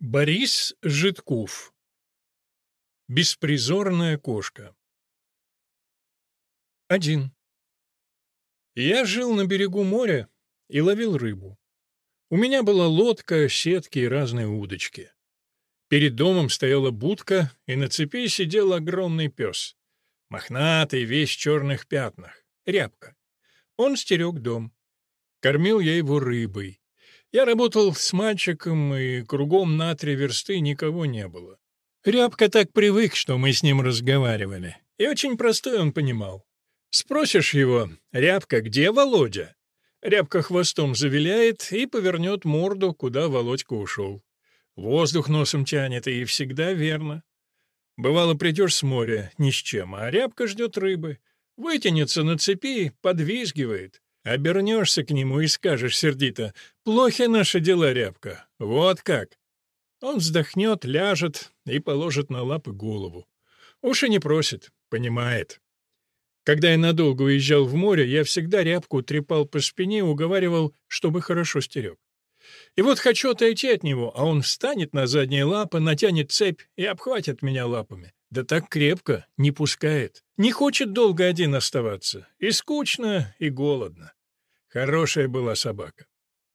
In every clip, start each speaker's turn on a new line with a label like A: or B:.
A: Борис Житков. Беспризорная кошка. 1. Я жил на берегу моря и ловил рыбу. У меня была лодка, сетки и разные удочки. Перед домом стояла будка, и на цепи сидел огромный пес. Мохнатый, весь в черных пятнах. Рябка. Он стерег дом. Кормил я его рыбой. Я работал с мальчиком, и кругом на 3 версты никого не было. Рябка так привык, что мы с ним разговаривали. И очень простой он понимал. Спросишь его: «Рябка, где Володя?» Рябка хвостом завиляет и повернет морду, куда Володька ушел. Воздух носом тянет, и всегда верно. Бывало, придешь с моря ни с чем, а рябка ждет рыбы. Вытянется на цепи, подвизгивает. Обернешься к нему и скажешь сердито: «Плохи наши дела, рябка. Вот как». Он вздохнет, ляжет и положит на лапы голову. Уж и не просит, понимает. Когда я надолго уезжал в море, я всегда рябку трепал по спине, уговаривал, чтобы хорошо стерег. И вот хочу отойти от него, а он встанет на задние лапы, натянет цепь и обхватит меня лапами. Да так крепко, не пускает. Не хочет долго один оставаться. И скучно, и голодно. Хорошая была собака.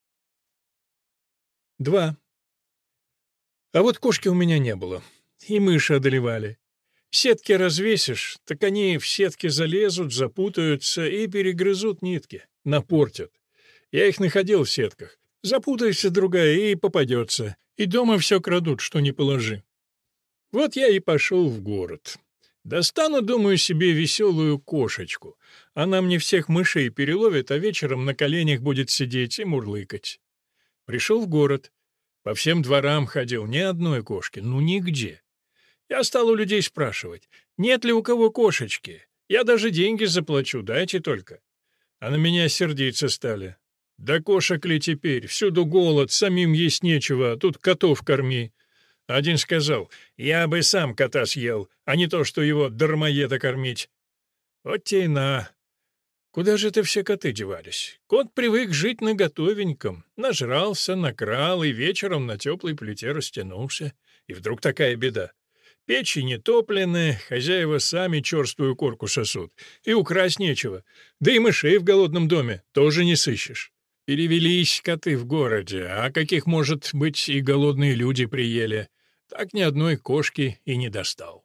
A: 2. А вот кошки у меня не было. И мыши одолевали. Сетки развесишь, так они в сетки залезут, запутаются и перегрызут нитки. Напортят. Я их находил в сетках. Запутается другая и попадется. И дома все крадут, что не положи. Вот я и пошел в город. Достану, думаю, себе веселую кошечку. Она мне всех мышей переловит, а вечером на коленях будет сидеть и мурлыкать. Пришел в город. По всем дворам ходил, ни одной кошки, ну нигде. Я стал у людей спрашивать, нет ли у кого кошечки. Я даже деньги заплачу, дайте только. А на меня сердиться стали. Да кошек ли теперь? Всюду голод, самим есть нечего, а тут котов корми. Один сказал: «Я бы сам кота съел, а не то, что его дармоеда кормить». Вот те и на. Куда же это все коты девались? Кот привык жить на готовеньком, нажрался, накрал и вечером на теплой плите растянулся. И вдруг такая беда. Печи не топлены, хозяева сами черствую корку сосут, и украсть нечего. Да и мышей в голодном доме тоже не сыщешь. Перевелись коты в городе, а каких, может быть, и голодные люди приели. Так ни одной кошки и не достал.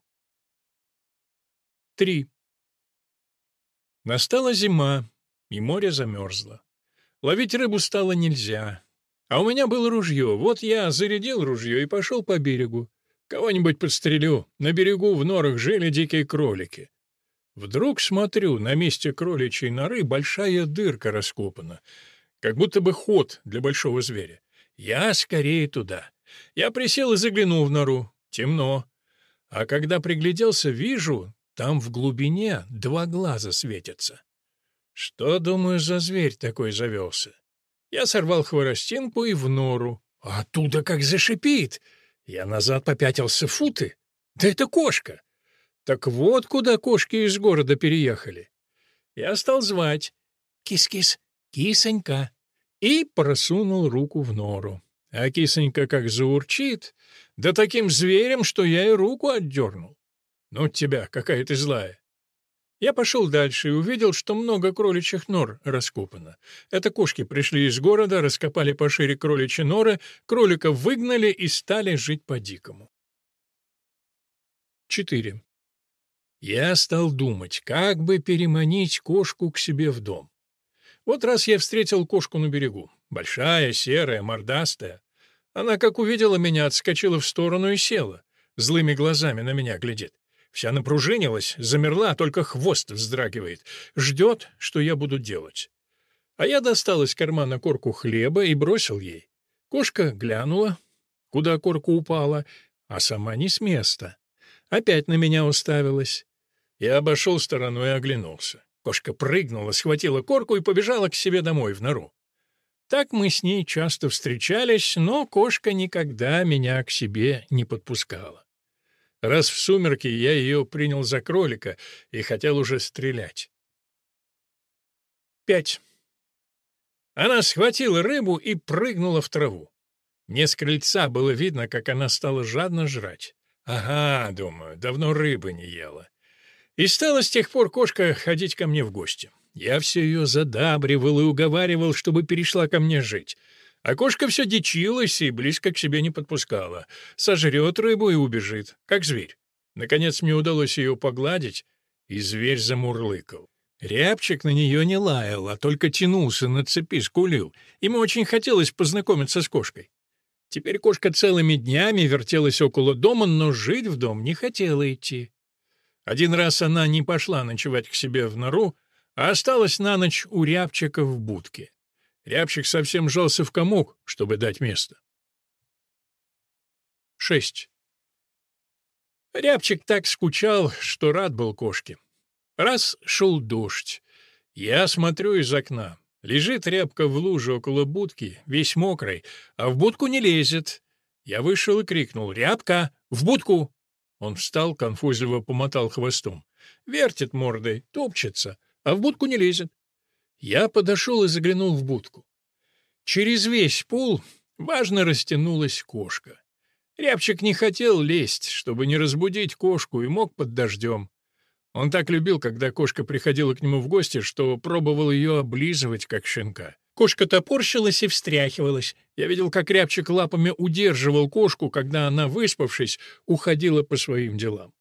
A: 3. Настала зима, и море замерзло. Ловить рыбу стало нельзя. А у меня было ружье. Вот я зарядил ружье и пошел по берегу. Кого-нибудь подстрелю. На берегу в норах жили дикие кролики. Вдруг смотрю, на месте кроличьей норы большая дырка раскопана, как будто бы ход для большого зверя. Я скорее туда. Я присел и заглянул в нору. Темно. А когда пригляделся, вижу, там в глубине 2 глаза светятся. Что, думаю, за зверь такой завелся? Я сорвал хворостинку и в нору. А оттуда как зашипит. Я назад попятился футы. Да это кошка. Так вот куда кошки из города переехали. Я стал звать: «Кис-кис, кисонька», и просунул руку в нору. А кисонька как заурчит, да таким зверем, что я и руку отдернул. Ну тебя, какая ты злая. Я пошел дальше и увидел, что много кроличьих нор раскопано. Это кошки пришли из города, раскопали пошире кроличьи норы, кроликов выгнали и стали жить по-дикому. 4. Я стал думать, как бы переманить кошку к себе в дом. Вот раз я встретил кошку на берегу. Большая, серая, мордастая. Она, как увидела меня, отскочила в сторону и села. Злыми глазами на меня глядит. Вся напружинилась, замерла, только хвост вздрагивает. Ждет, что я буду делать. А я достал из кармана корку хлеба и бросил ей. Кошка глянула, куда корка упала, а сама не с места. Опять на меня уставилась. Я обошел стороной и оглянулся. Кошка прыгнула, схватила корку и побежала к себе домой в нору. Так мы с ней часто встречались, но кошка никогда меня к себе не подпускала. Раз в сумерки я ее принял за кролика и хотел уже стрелять. 5. Она схватила рыбу и прыгнула в траву. Мне с крыльца было видно, как она стала жадно жрать. Ага, думаю, давно рыбы не ела. И стала с тех пор кошка ходить ко мне в гости. Я все ее задабривал и уговаривал, чтобы перешла ко мне жить. А кошка все дичилась и близко к себе не подпускала. Сожрет рыбу и убежит, как зверь. Наконец мне удалось ее погладить, и зверь замурлыкал. Рябчик на нее не лаял, а только тянулся на цепи, скулил. Ему очень хотелось познакомиться с кошкой. Теперь кошка целыми днями вертелась около дома, но жить в дом не хотела идти. Один раз она не пошла ночевать к себе в нору, а осталась на ночь у Рябчика в будке. Рябчик совсем сжался в комок, чтобы дать место. 6. Рябчик так скучал, что рад был кошке. Раз шел дождь. Я смотрю из окна. Лежит Рябка в луже около будки, весь мокрый, а в будку не лезет. Я вышел и крикнул: «Рябка, в будку!» Он встал, конфузливо помотал хвостом. Вертит мордой, топчется, а в будку не лезет. Я подошел и заглянул в будку. Через весь пол важно растянулась кошка. Рябчик не хотел лезть, чтобы не разбудить кошку, и мог под дождем. Он так любил, когда кошка приходила к нему в гости, что пробовал ее облизывать, как щенка. Кошка топорщилась и встряхивалась. Я видел, как Рябчик лапами удерживал кошку, когда она, выспавшись, уходила по своим делам.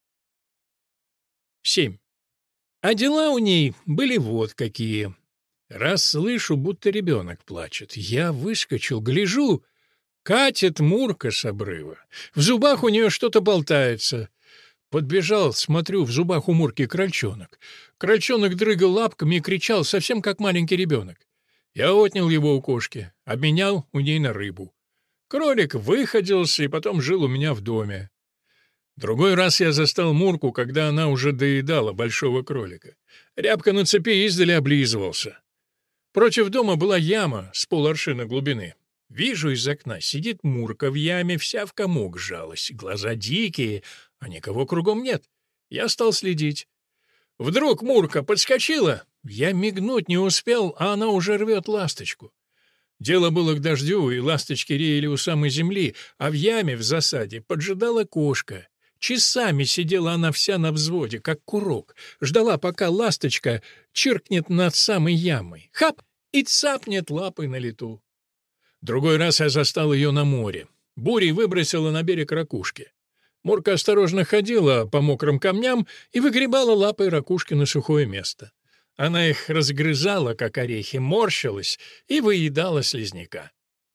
A: 7. А дела у ней были вот какие. Раз слышу, будто ребенок плачет. Я выскочил, гляжу, катит Мурка с обрыва. В зубах у нее что-то болтается. Подбежал, смотрю, в зубах у Мурки крольчонок. Крольчонок дрыгал лапками и кричал, совсем как маленький ребенок. Я отнял его у кошки, обменял у ней на рыбу. Кролик выходился и потом жил у меня в доме. Другой раз я застал Мурку, когда она уже доедала большого кролика. Рябка на цепи издали облизывался. Против дома была яма с поларшина глубины. Вижу из окна, сидит Мурка в яме, вся в комок сжалась, глаза дикие, а никого кругом нет. Я стал следить. Вдруг Мурка подскочила, я мигнуть не успел, а она уже рвет ласточку. Дело было к дождю, и ласточки реяли у самой земли, а в яме в засаде поджидала кошка. Часами сидела она вся на взводе, как курок, ждала, пока ласточка чиркнет над самой ямой. Хап! И цапнет лапой на лету. Другой раз я застал ее на море. Бурей выбросила на берег ракушки. Мурка осторожно ходила по мокрым камням и выгребала лапой ракушки на сухое место. Она их разгрызала, как орехи, морщилась и выедала слизняка.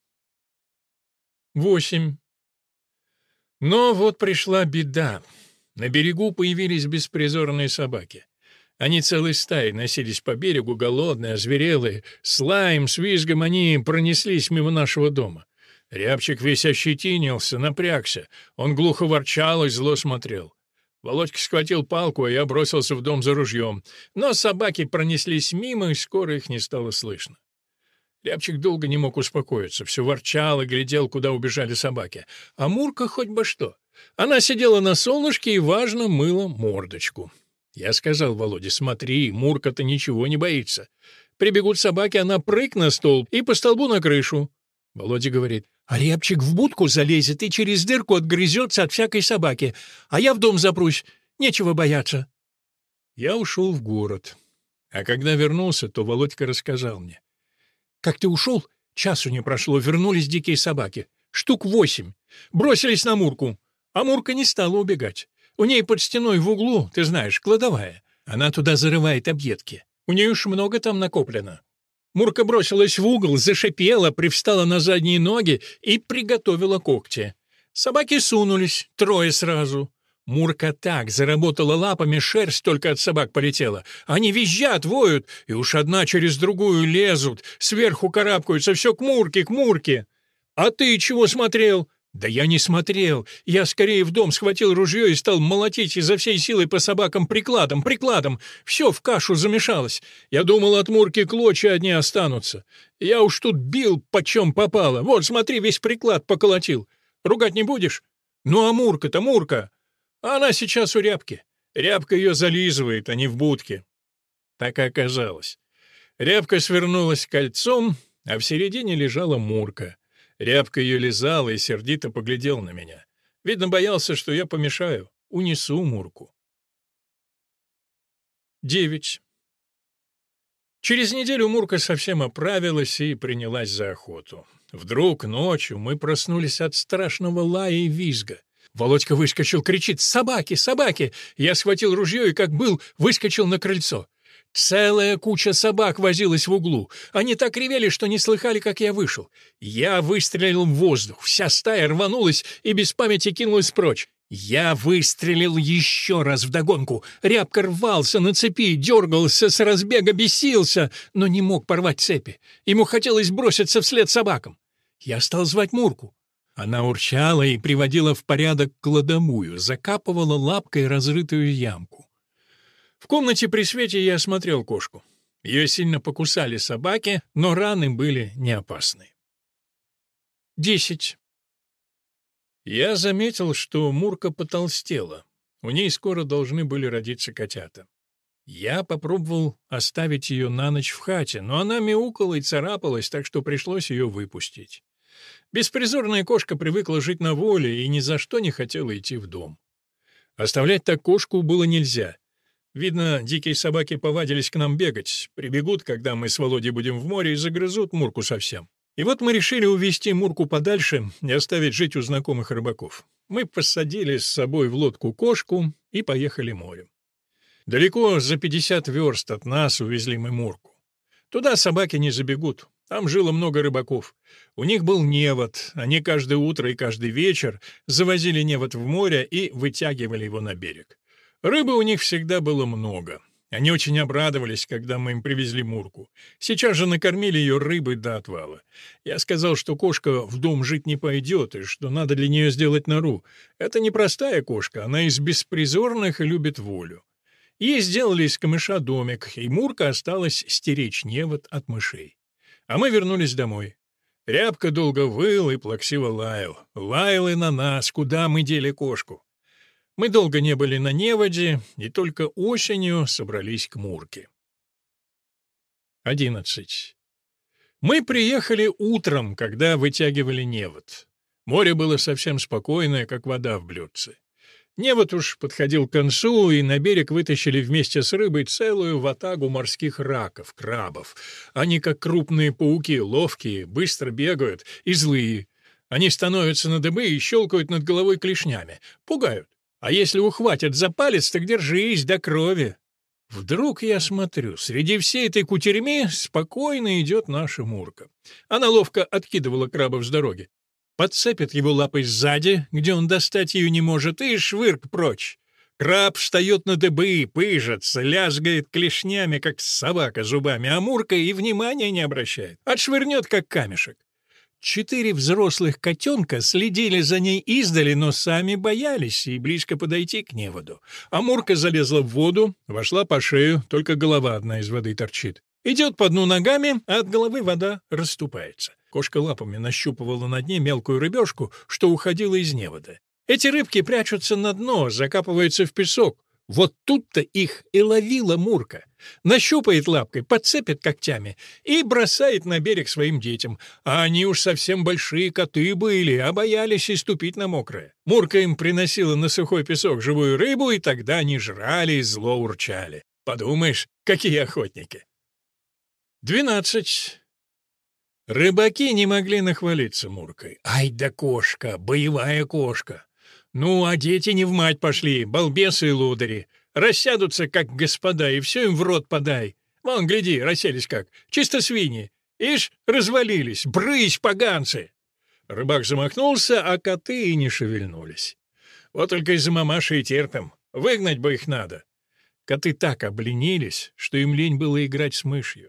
A: 8. Но вот пришла беда. На берегу появились беспризорные собаки. Они целой стаей носились по берегу, голодные, озверелые. С лаем, с визгом они пронеслись мимо нашего дома. Рябчик весь ощетинился, напрягся. Он глухо ворчал и зло смотрел. Володька схватил палку, а я бросился в дом за ружьем. Но собаки пронеслись мимо, и скоро их не стало слышно. Рябчик долго не мог успокоиться, все ворчал и глядел, куда убежали собаки. А Мурка хоть бы что. Она сидела на солнышке и, важно, мыла мордочку. Я сказал Володе: смотри, Мурка-то ничего не боится. Прибегут собаки, она прыг на столб и по столбу на крышу. Володя говорит: а Рябчик в будку залезет и через дырку отгрызется от всякой собаки, а я в дом запрусь, нечего бояться. Я ушел в город. А когда вернулся, то Володька рассказал мне. Как ты ушел, часу не прошло, вернулись дикие собаки. Штук 8. Бросились на Мурку. А Мурка не стала убегать. У ней под стеной в углу, ты знаешь, кладовая. Она туда зарывает объедки. У нее уж много там накоплено. Мурка бросилась в угол, зашипела, привстала на задние ноги и приготовила когти. Собаки сунулись, 3 сразу. Мурка так заработала лапами, шерсть только от собак полетела. Они визжат, воют, и уж одна через другую лезут, сверху карабкаются, все к Мурке, к Мурке. А ты чего смотрел? Да я не смотрел. Я скорее в дом схватил ружье и стал молотить изо всей силы по собакам прикладом. Все в кашу замешалось. Я думал, от Мурки клочья одни останутся. Я уж тут бил, почем попало. Вот, смотри, весь приклад поколотил. Ругать не будешь? Ну а Мурка-то Мурка. Она сейчас у Рябки. Рябка ее зализывает, а не в будке. Так и оказалось. Рябка свернулась кольцом, а в середине лежала Мурка. Рябка ее лизал и сердито поглядел на меня. Видно, боялся, что я помешаю, унесу Мурку. 9. Через неделю Мурка совсем оправилась и принялась за охоту. Вдруг ночью мы проснулись от страшного лая и визга. Володька выскочил, кричит: «Собаки! Собаки!» Я схватил ружье и, как был, выскочил на крыльцо. Целая куча собак возилась в углу. Они так ревели, что не слыхали, как я вышел. Я выстрелил в воздух. Вся стая рванулась и без памяти кинулась прочь. Я выстрелил еще раз вдогонку. Рябка рвался на цепи, дергался, с разбега бесился, но не мог порвать цепи. Ему хотелось броситься вслед собакам. Я стал звать Мурку. Она урчала и приводила в порядок кладовую, закапывала лапкой разрытую ямку. В комнате при свете я осмотрел кошку. Ее сильно покусали собаки, но раны были не опасны. 10. Я заметил, что Мурка потолстела. У ней скоро должны были родиться котята. Я попробовал оставить ее на ночь в хате, но она мяукала и царапалась, так что пришлось ее выпустить. Беспризорная кошка привыкла жить на воле и ни за что не хотела идти в дом. Оставлять так кошку было нельзя. Видно, дикие собаки повадились к нам бегать, прибегут, когда мы с Володей будем в море, и загрызут Мурку совсем. И вот мы решили увезти Мурку подальше и оставить жить у знакомых рыбаков. Мы посадили с собой в лодку кошку и поехали морем. Далеко за 50 верст от нас увезли мы Мурку. Туда собаки не забегут, там жило много рыбаков. У них был невод, они каждое утро и каждый вечер завозили невод в море и вытягивали его на берег. Рыбы у них всегда было много. Они очень обрадовались, когда мы им привезли Мурку. Сейчас же накормили ее рыбой до отвала. Я сказал, что кошка в дом жить не пойдет, и что надо для нее сделать нору. Это не простая кошка, она из беспризорных и любит волю. Ей сделали из камыша домик, и Мурка осталась стеречь невод от мышей. А мы вернулись домой. Рябка долго выл и плаксиво лаял. Лаял и на нас, куда мы дели кошку. Мы долго не были на неводе, и только осенью собрались к Мурке. 11. Мы приехали утром, когда вытягивали невод. Море было совсем спокойное, как вода в блюдце. Невод уж подходил к концу, и на берег вытащили вместе с рыбой целую ватагу морских раков, крабов. Они, как крупные пауки, ловкие, быстро бегают и злые. Они становятся на дыбы и щелкают над головой клешнями. Пугают. А если ухватят за палец, так держись до крови. Вдруг я смотрю, среди всей этой кутерьмы спокойно идет наша Мурка. Она ловко откидывала крабов с дороги. Подцепит его лапой сзади, где он достать ее не может, и швырк прочь. Краб встает на дыбы, пыжится, лязгает клешнями, как собака зубами, а Мурка и внимания не обращает. Отшвырнет, как камешек. 4 взрослых котенка следили за ней издали, но сами боялись и близко подойти к неводу. А Мурка залезла в воду, вошла по шею, только голова одна из воды торчит. Идет по дну ногами, а от головы вода расступается. Кошка лапами нащупывала на дне мелкую рыбешку, что уходила из невода. Эти рыбки прячутся на дно, закапываются в песок. Вот тут-то их и ловила Мурка. Нащупает лапкой, подцепит когтями и бросает на берег своим детям. А они уж совсем большие коты были, а боялись и ступить на мокрое. Мурка им приносила на сухой песок живую рыбу, и тогда они жрали и зло урчали. Подумаешь, какие охотники. 12. Рыбаки не могли нахвалиться Муркой. Ай да кошка, боевая кошка. Ну, а дети не в мать пошли, балбесы и лодыри. Рассядутся, как господа, и все им в рот подай. Вон, гляди, расселись как, чисто свиньи. Ишь, развалились, брысь, поганцы!» Рыбак замахнулся, а коты и не шевельнулись. Вот только из-за мамаши и терпим. Выгнать бы их надо. Коты так обленились, что им лень было играть с мышью.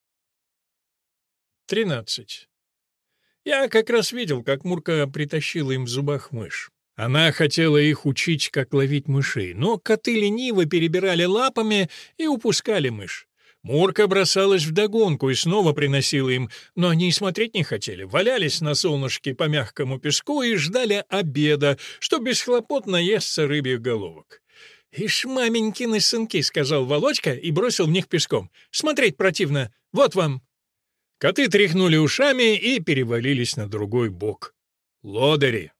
A: 13. Я как раз видел, как Мурка притащила им в зубах мышь. Она хотела их учить, как ловить мышей, но коты лениво перебирали лапами и упускали мышь. Мурка бросалась вдогонку и снова приносила им, но они и смотреть не хотели, валялись на солнышке по мягкому песку и ждали обеда, что без хлопот наестся рыбьих головок. «Ишь, маменькины сынки», — сказал Володька и бросил в них песком. «Смотреть противно. Вот вам». Коты тряхнули ушами и перевалились на другой бок. Лодыри.